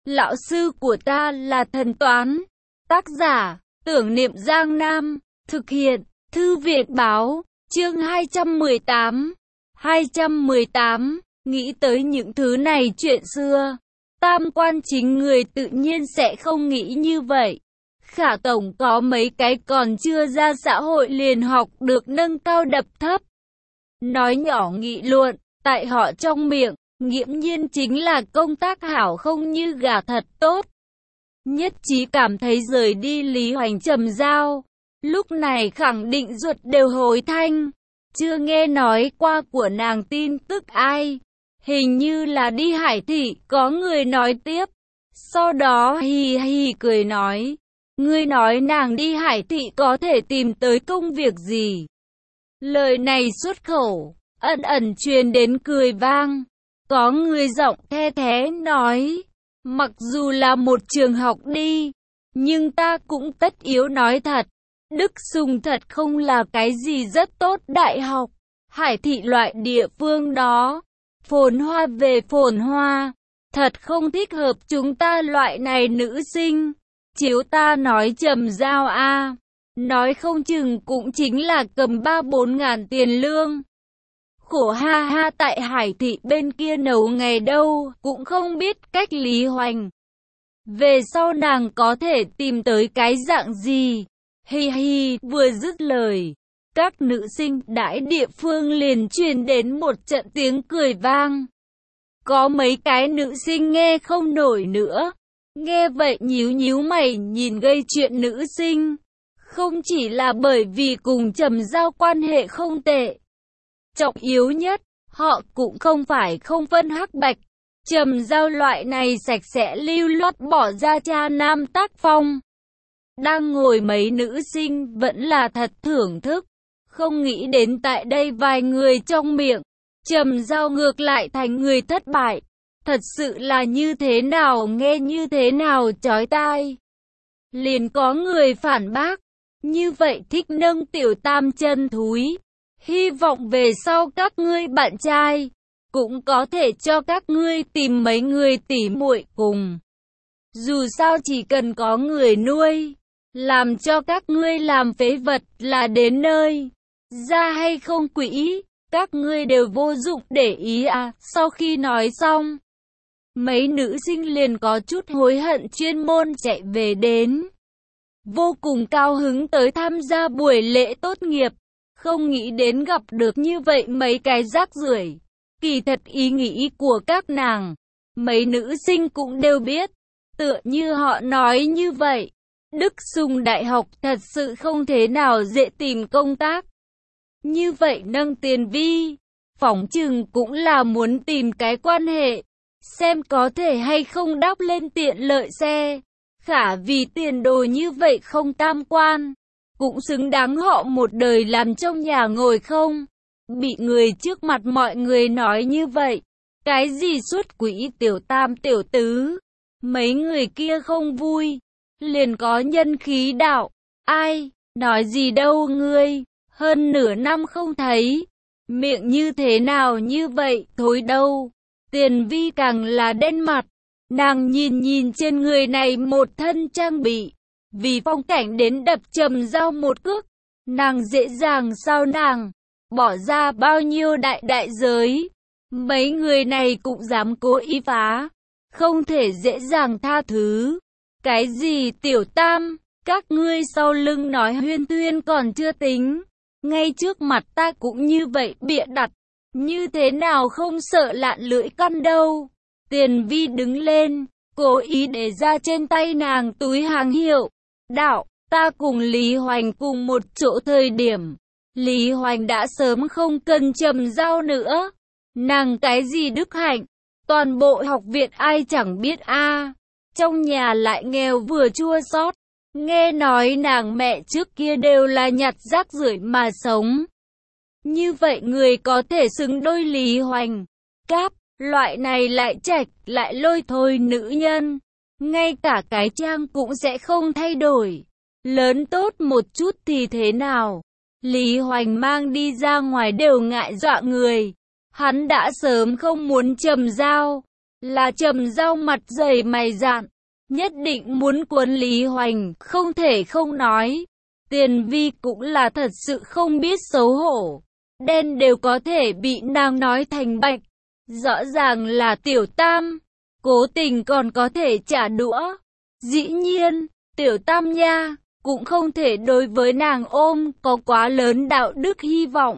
Lão sư của ta là thần toán. Tác giả, Tưởng Niệm Giang Nam. Thực hiện, Thư viện báo. Chương 218. 218. Nghĩ tới những thứ này chuyện xưa. Tam quan chính người tự nhiên sẽ không nghĩ như vậy. Khả tổng có mấy cái còn chưa ra xã hội liền học được nâng cao đập thấp. Nói nhỏ nghị luận, tại họ trong miệng, nghiễm nhiên chính là công tác hảo không như gà thật tốt. Nhất trí cảm thấy rời đi Lý Hoành trầm giao. Lúc này khẳng định ruột đều hối thanh. Chưa nghe nói qua của nàng tin tức ai. Hình như là đi Hải Thị, có người nói tiếp. Sau đó hì hì cười nói. Ngươi nói nàng đi Hải Thị có thể tìm tới công việc gì? Lời này xuất khẩu, ẩn ẩn truyền đến cười vang. Có người giọng the thé nói. Mặc dù là một trường học đi, nhưng ta cũng tất yếu nói thật. Đức Sùng thật không là cái gì rất tốt đại học. Hải Thị loại địa phương đó, phồn hoa về phồn hoa, thật không thích hợp chúng ta loại này nữ sinh. Chiếu ta nói trầm giao a, nói không chừng cũng chính là cầm 3-4 ngàn tiền lương. Khổ ha ha, tại Hải Thị bên kia nấu ngày đâu, cũng không biết cách Lý Hoành. Về sau nàng có thể tìm tới cái dạng gì? Hi hi, vừa dứt lời, các nữ sinh đãi địa phương liền truyền đến một trận tiếng cười vang. Có mấy cái nữ sinh nghe không nổi nữa. Nghe vậy nhíu nhíu mày nhìn gây chuyện nữ sinh. Không chỉ là bởi vì cùng trầm giao quan hệ không tệ. Trọng yếu nhất, họ cũng không phải không phân hắc bạch. Trầm giao loại này sạch sẽ lưu loát bỏ ra cha nam tác phong. Đang ngồi mấy nữ sinh vẫn là thật thưởng thức. Không nghĩ đến tại đây vài người trong miệng. Trầm giao ngược lại thành người thất bại. Thật sự là như thế nào nghe như thế nào chói tai. Liền có người phản bác. Như vậy thích nâng tiểu tam chân thúi. Hy vọng về sau các ngươi bạn trai cũng có thể cho các ngươi tìm mấy người tỉ muội cùng. Dù sao chỉ cần có người nuôi, làm cho các ngươi làm phế vật là đến nơi. Ra hay không quỹ, các ngươi đều vô dụng để ý à. Sau khi nói xong, mấy nữ sinh liền có chút hối hận chuyên môn chạy về đến. Vô cùng cao hứng tới tham gia buổi lễ tốt nghiệp. Không nghĩ đến gặp được như vậy mấy cái rác rưởi. Kỳ thật ý nghĩ của các nàng, mấy nữ sinh cũng đều biết. Tựa như họ nói như vậy, Đức Sùng Đại học thật sự không thế nào dễ tìm công tác. Như vậy nâng tiền vi, phỏng chừng cũng là muốn tìm cái quan hệ, xem có thể hay không đắp lên tiện lợi xe. Khả vì tiền đồ như vậy không tam quan, cũng xứng đáng họ một đời làm trong nhà ngồi không. Bị người trước mặt mọi người nói như vậy. Cái gì xuất quỹ tiểu tam tiểu tứ. Mấy người kia không vui. Liền có nhân khí đạo. Ai, nói gì đâu ngươi. Hơn nửa năm không thấy. Miệng như thế nào như vậy thối đâu. Tiền vi càng là đen mặt. Nàng nhìn trên người này một thân trang bị. Vì phong cảnh đến đập trầm giao một cước. Nàng dễ dàng sao nàng. Bỏ ra bao nhiêu đại giới. Mấy người này cũng dám cố ý phá. Không thể dễ dàng tha thứ. Cái gì tiểu tam. Các ngươi sau lưng nói huyên thuyên còn chưa tính. Ngay trước mặt ta cũng như vậy bịa đặt. Như thế nào không sợ lạn lưỡi căn đâu. Tiền vi đứng lên. Cố ý để ra trên tay nàng túi hàng hiệu. Đạo, ta cùng Lý Hoành cùng một chỗ thời điểm. Lý Hoành đã sớm không cần trầm giao nữa. Nàng cái gì đức hạnh. Toàn bộ học viện ai chẳng biết a. Trong nhà lại nghèo vừa chua xót. Nghe nói nàng mẹ trước kia đều là nhặt rác rưởi mà sống. Như vậy người có thể xứng đôi Lý Hoành. Cáp, loại này lại chạch, lại lôi thôi nữ nhân. Ngay cả cái trang cũng sẽ không thay đổi. Lớn tốt một chút thì thế nào? Lý Hoành mang đi ra ngoài đều ngại dọa người. Hắn đã sớm không muốn trầm giao. là Trầm Giao mặt dày mày dạn, nhất định muốn cuốn Lý Hoành, không thể không nói. Tiền Vi cũng là thật sự không biết xấu hổ, đen đều có thể bị nàng nói thành bạch. Rõ ràng là Tiểu Tam, cố tình còn có thể trả đũa. Dĩ nhiên, Tiểu Tam nha, cũng không thể đối với nàng ôm có quá lớn đạo đức hy vọng.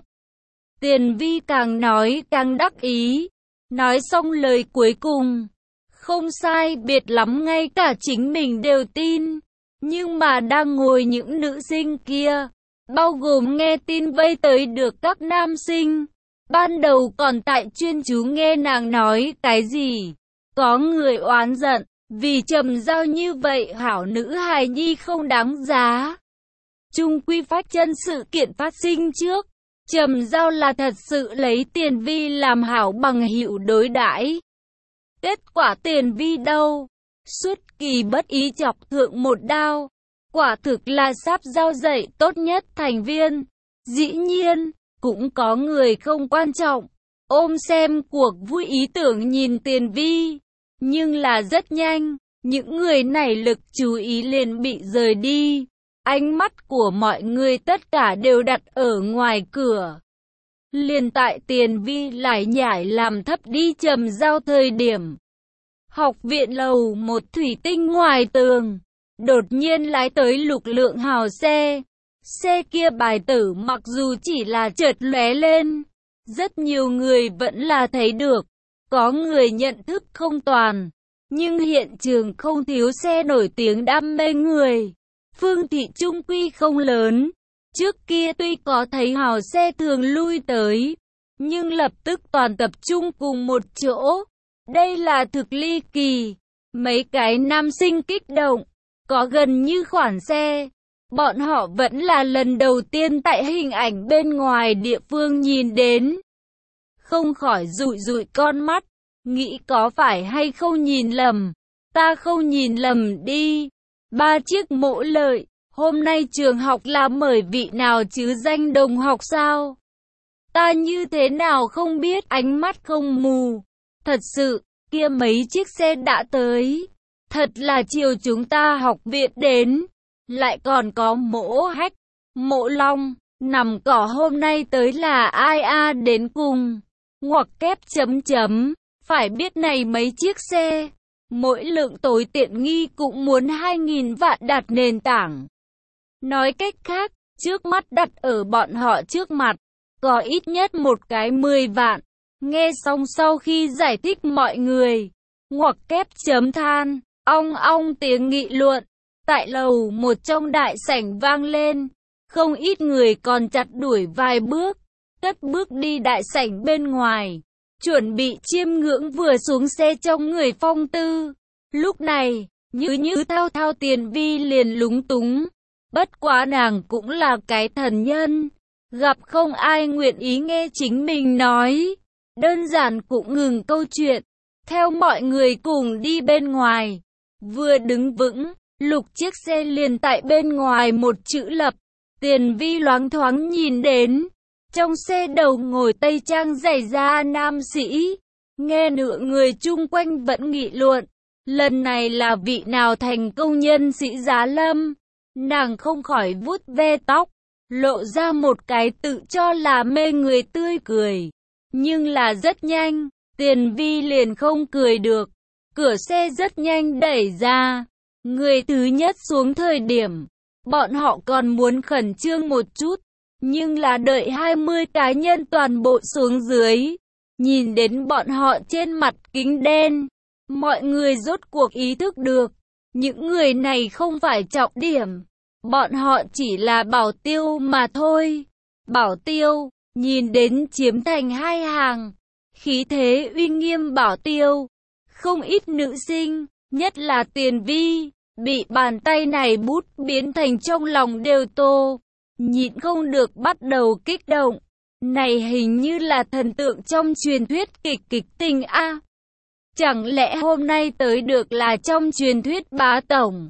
Tiền Vi càng nói càng đắc ý, nói xong lời cuối cùng, không sai biệt lắm ngay cả chính mình đều tin. Nhưng mà đang ngồi những nữ sinh kia, bao gồm nghe tin vây tới được các nam sinh, ban đầu còn tại chuyên chú nghe nàng nói cái gì. Có người oán giận, vì Trầm Giao như vậy hảo nữ hài nhi không đáng giá. Chung quy phách chân sự kiện phát sinh trước, Trầm Giao là thật sự lấy Tiền Vi làm hảo bằng hữu đối đãi. Kết quả Tiền Vi đâu? Xuất kỳ bất ý chọc thượng một đao. Quả thực là sắp Giao dạy tốt nhất thành viên. Dĩ nhiên, cũng có người không quan trọng, ôm xem cuộc vui ý tưởng nhìn Tiền Vi. Nhưng là rất nhanh, những người này lực chú ý liền bị rời đi. Ánh mắt của mọi người tất cả đều đặt ở ngoài cửa. Liền tại Tiền Vi lải nhải làm thấp đi Trầm Giao thời điểm. Học viện lầu một thủy tinh ngoài tường, đột nhiên lái tới Lục Lượng hào xe. Xe kia bài tử mặc dù chỉ là chợt lóe lên, rất nhiều người vẫn là thấy được. Có người nhận thức không toàn, nhưng hiện trường không thiếu xe nổi tiếng đam mê người. Phương thị trung quy không lớn, trước kia tuy có thấy hào xe thường lui tới, nhưng lập tức toàn tập trung cùng một chỗ. Đây là thực ly kỳ. Mấy cái nam sinh kích động, có gần như khoản xe. Bọn họ vẫn là lần đầu tiên tại hình ảnh bên ngoài địa phương nhìn đến. Không khỏi dụi dụi con mắt, nghĩ có phải hay không nhìn lầm. Ta không nhìn lầm đi. 3 chiếc Mộ Lợi, hôm nay trường học là mời vị nào chứ danh đồng học sao? Ta như thế nào không biết, ánh mắt không mù. Thật sự, kia mấy chiếc xe đã tới. Thật là chiều chúng ta học viện đến. Lại còn có Mộ Hách, Mộ Long, nằm cỏ hôm nay tới là ai a đến cùng. Ngoặc kép chấm chấm, phải biết này mấy chiếc xe, mỗi lượng tối tiện nghi cũng muốn 2.000 vạn đặt nền tảng. Nói cách khác, trước mắt đặt ở bọn họ trước mặt, có ít nhất một cái 10 vạn. Nghe xong sau khi giải thích mọi người, ngoặc kép chấm than, ong ong tiếng nghị luận, tại lầu một trong đại sảnh vang lên, không ít người còn chặt đuổi vài bước, cất bước đi đại sảnh bên ngoài, chuẩn bị chiêm ngưỡng vừa xuống xe trong người Phong Tư. Lúc này, như thao thao Tiền Vi liền lúng túng, bất quá nàng cũng là cái thần nhân, gặp không ai nguyện ý nghe chính mình nói. Đơn giản cũng ngừng câu chuyện, theo mọi người cùng đi bên ngoài. Vừa đứng vững, lục chiếc xe liền tại bên ngoài một chữ lập. Tiền Vi loáng thoáng nhìn đến, trong xe đầu ngồi tây trang dày da nam sĩ. Nghe nửa người chung quanh vẫn nghị luận, lần này là vị nào thành công nhân sĩ giá lâm. Nàng không khỏi vuốt ve tóc, lộ ra một cái tự cho là mê người tươi cười. Nhưng là rất nhanh, Tiền Vi liền không cười được. Cửa xe rất nhanh đẩy ra. Người thứ nhất xuống thời điểm, bọn họ còn muốn khẩn trương một chút. Nhưng là đợi 20 cá nhân toàn bộ xuống dưới. Nhìn đến bọn họ trên mặt kính đen. Mọi người rốt cuộc ý thức được. Những người này không phải trọng điểm. Bọn họ chỉ là bảo tiêu mà thôi. Bảo tiêu. Nhìn đến chiếm thành hai hàng, khí thế uy nghiêm bảo tiêu. Không ít nữ sinh, nhất là Tiền Vi, bị bàn tay này bút biến thành trong lòng đều tô. Nhịn không được bắt đầu kích động. Này hình như là thần tượng trong truyền thuyết kịch tình a. Chẳng lẽ hôm nay tới được là trong truyền thuyết bá tổng?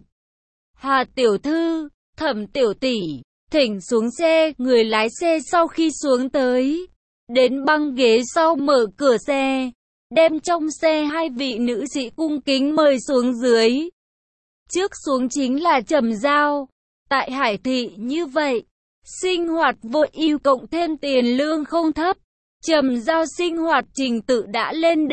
Hà tiểu thư, Thẩm tiểu tỷ, thỉnh xuống xe. Người lái xe sau khi xuống tới, đến băng ghế sau mở cửa xe, đem trong xe hai vị nữ sĩ cung kính mời xuống dưới. Trước xuống chính là Trầm Giao. Tại Hải Thị như vậy, sinh hoạt vô ưu cộng thêm tiền lương không thấp. Trầm Giao sinh hoạt trình tự đã lên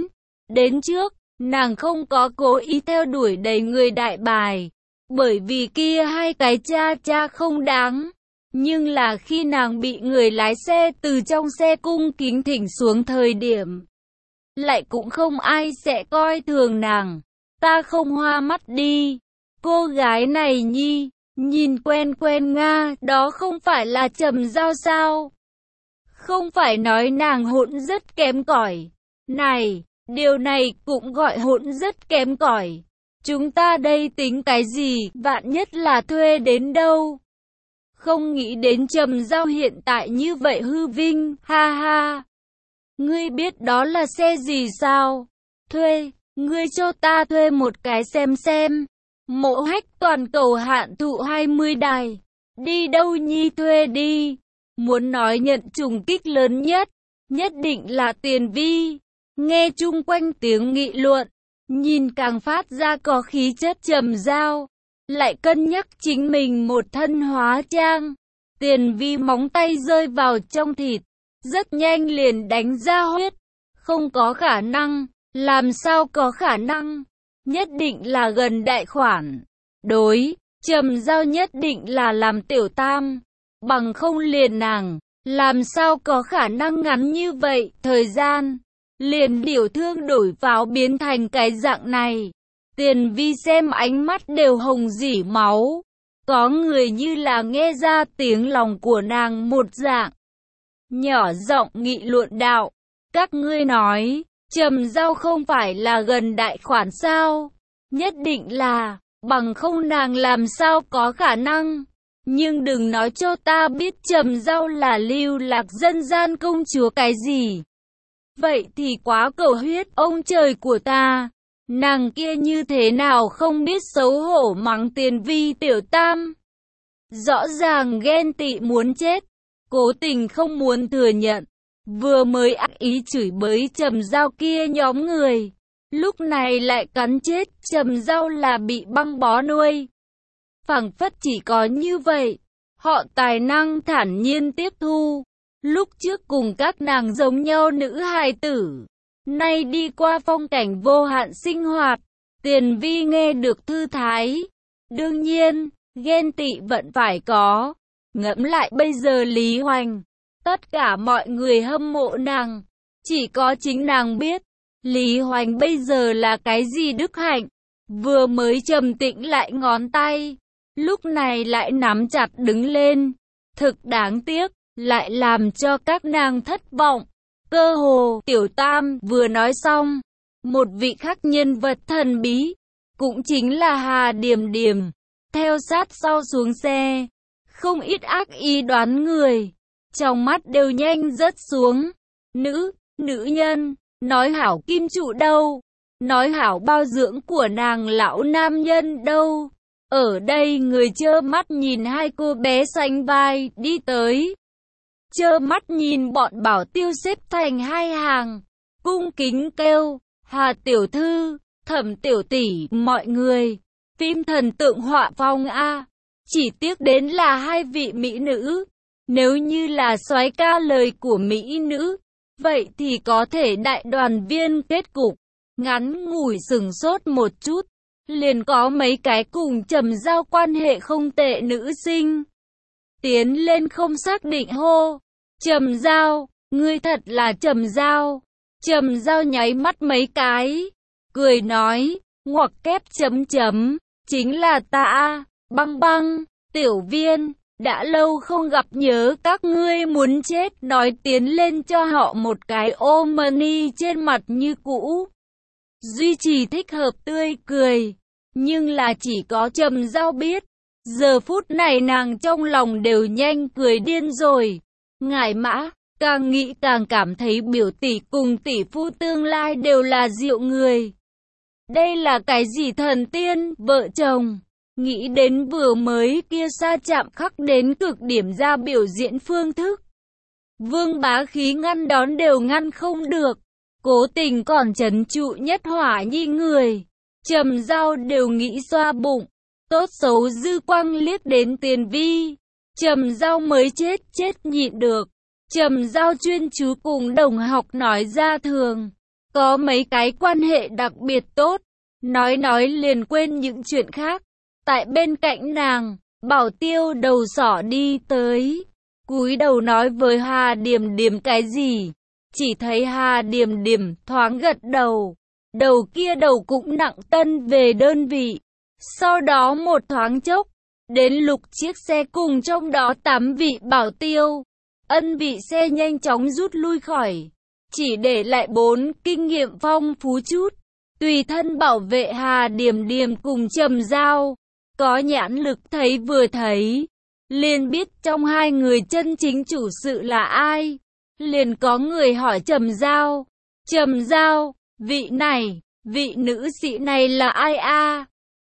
đến trước, nàng không có cố ý theo đuổi đầy người đại bài, bởi vì kia hai cái cha không đáng. Nhưng là khi nàng bị người lái xe từ trong xe cung kính thỉnh xuống thời điểm, lại cũng không ai sẽ coi thường nàng. Ta không hoa mắt đi, cô gái này nhìn quen nga, đó không phải là Trầm Giao sao? Không phải nói nàng hỗn rất kém cỏi. Này, điều này cũng gọi hỗn rất kém cỏi. Chúng ta đây tính cái gì, vạn nhất là thuê đến đâu. Không nghĩ đến Trầm Giao hiện tại như vậy hư vinh, ha ha. Ngươi biết đó là xe gì sao? Thuê, ngươi cho ta thuê một cái xem. Mộ Hách toàn cầu hạn thụ 20 đài. Đi đâu nhi thuê đi. Muốn nói nhận trùng kích lớn nhất định là Tiền Vi. Nghe chung quanh tiếng nghị luận, nhìn càng phát ra có khí chất Trầm Giao, lại cân nhắc chính mình một thân hóa trang. Tiền Vi móng tay rơi vào trong thịt, rất nhanh liền đánh ra huyết. Không có khả năng, làm sao có khả năng, nhất định là gần đại khoản. Đối, Trầm Giao nhất định là làm tiểu tam, bằng không liền nàng, làm sao có khả năng ngắn như vậy, thời gian, liền điều thương đổi pháo biến thành cái dạng này. Tiền Vi xem ánh mắt đều hồng rỉ máu, có người như là nghe ra tiếng lòng của nàng một dạng. Nhỏ giọng nghị luận đạo, các ngươi nói, Trầm Giao không phải là gần đại khoản sao? Nhất định là, bằng không nàng làm sao có khả năng. Nhưng đừng nói cho ta biết Trầm Giao là lưu lạc dân gian công chúa cái gì. Vậy thì quá cầu huyết, ông trời của ta. Nàng kia như thế nào không biết xấu hổ mắng Tiền Vi tiểu tam. Rõ ràng ghen tị muốn chết, cố tình không muốn thừa nhận. Vừa mới ác ý chửi bới Trầm Giao kia nhóm người, lúc này lại cắn chết Trầm Giao là bị băng bó nuôi. Phảng phất chỉ có như vậy, họ tài năng thản nhiên tiếp thu. Lúc trước cùng các nàng giống nhau nữ hài tử, nay đi qua phong cảnh vô hạn sinh hoạt, Tiền Vi nghe được thư thái. Đương nhiên, ghen tị vẫn phải có. Ngẫm lại bây giờ Lý Hoành, tất cả mọi người hâm mộ nàng, chỉ có chính nàng biết, Lý Hoành bây giờ là cái gì đức hạnh. Vừa mới trầm tĩnh lại ngón tay, lúc này lại nắm chặt đứng lên. Thực đáng tiếc, lại làm cho các nàng thất vọng. Cơ hồ, tiểu tam vừa nói xong, một vị khác nhân vật thần bí, cũng chính là Hà Điềm Điềm, theo sát sau xuống xe. Không ít ác ý đoán người, trong mắt đều nhanh rớt xuống. Nữ nhân, nói hảo kim trụ đâu, nói hảo bao dưỡng của nàng lão nam nhân đâu. Ở đây người trơ mắt nhìn hai cô bé sánh vai đi tới, trơ mắt nhìn bọn bảo tiêu xếp thành hai hàng, cung kính kêu, Hà tiểu thư, Thẩm tiểu tỷ, mọi người, phim thần tượng họa phong a. Chỉ tiếc đến là hai vị mỹ nữ. Nếu như là soái ca lời của mỹ nữ, vậy thì có thể đại đoàn viên kết cục. Ngắn ngủi sừng sốt một chút, liền có mấy cái cùng Trầm Giao quan hệ không tệ nữ sinh tiến lên không xác định hô, Trầm Giao, ngươi thật là Trầm Giao. Trầm Giao nháy mắt mấy cái, cười nói, ngoặc kép chấm chấm, chính là ta, Băng Băng, tiểu viên, đã lâu không gặp nhớ các ngươi muốn chết, nói tiến lên cho họ một cái ôm mani trên mặt như cũ. Duy trì thích hợp tươi cười, nhưng là chỉ có Trầm Giao biết, giờ phút này nàng trong lòng đều nhanh cười điên rồi. Ngải Mã, càng nghĩ càng cảm thấy biểu tỷ cùng tỷ phu tương lai đều là diệu người. Đây là cái gì thần tiên, vợ chồng. Nghĩ đến vừa mới kia sa chạm khắc đến cực điểm ra biểu diễn phương thức, Vương Bá Khí ngăn đón đều ngăn không được. cố tình còn trấn trụ Nhất Hỏa Nhi người. Trầm Giao đều nghĩ xoa bụng, tốt xấu dư quang liếc đến Tiền Vi. Trầm Giao mới chết nhịn được. Trầm Giao chuyên chú cùng đồng học nói ra thường, có mấy cái quan hệ đặc biệt tốt, nói liền quên những chuyện khác. Tại bên cạnh nàng, Bảo Tiêu đầu sỏ đi tới, cúi đầu nói với Hà Điềm Điềm cái gì, chỉ thấy Hà Điềm Điềm thoáng gật đầu, đầu kia đầu cũng nặng tân về đơn vị. Sau đó một thoáng chốc, đến lục chiếc xe cùng trong đó 8 vị Bảo Tiêu, ân vị xe nhanh chóng rút lui khỏi, chỉ để lại 4 kinh nghiệm phong phú chút, tùy thân bảo vệ Hà Điềm Điềm cùng Trầm Giao. Có nhãn lực thấy vừa thấy, liền biết trong hai người chân chính chủ sự là ai. Liền có người hỏi Trầm Giao, vị nữ sĩ này là ai a?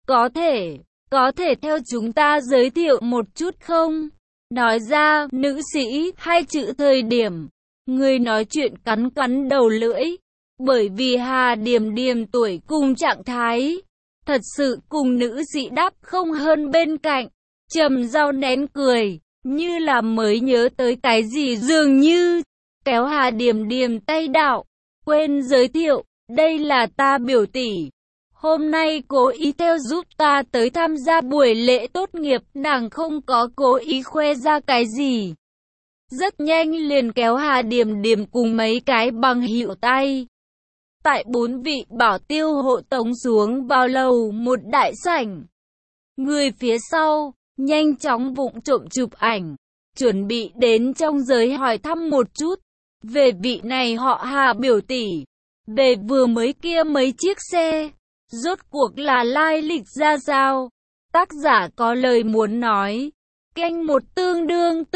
Có thể theo chúng ta giới thiệu một chút không? Nói ra nữ sĩ hai chữ thời điểm, người nói chuyện cắn đầu lưỡi, bởi vì Hà Điềm Điềm tuổi cùng trạng thái, thật sự cùng nữ sĩ đáp không hơn bên cạnh. Trầm Giao nén cười, như là mới nhớ tới cái gì dường như, kéo Hà Điềm Điềm tay đạo, quên giới thiệu, đây là ta biểu tỷ. Hôm nay cố ý theo giúp ta tới tham gia buổi lễ tốt nghiệp, nàng không có cố ý khoe ra cái gì. Rất nhanh liền kéo Hà Điềm Điềm cùng mấy cái bằng hữu tay. Tại 4 vị Bảo Tiêu hộ tống xuống vào lầu một đại sảnh. Người phía sau, nhanh chóng vụng trộm chụp ảnh, chuẩn bị đến trong giới hỏi thăm một chút. Về vị này họ Hà biểu tỷ, về vừa mới kia mấy chiếc xe, rốt cuộc là lai lịch ra sao? Tác giả có lời muốn nói. Canh một tương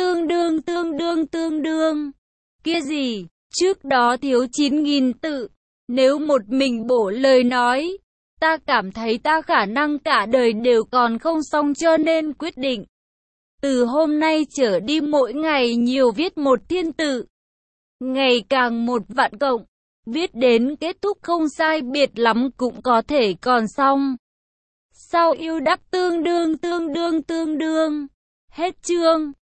đương. Kia gì, trước đó thiếu 9.000 tự. Nếu một mình bổ lời nói, ta cảm thấy ta khả năng cả đời đều còn không xong, cho nên quyết định từ hôm nay trở đi mỗi ngày nhiều viết 1 thiên tự, ngày càng 1 vạn cộng, viết đến kết thúc không sai biệt lắm cũng có thể còn xong. Sau yêu đắp tương đương. Hết chương.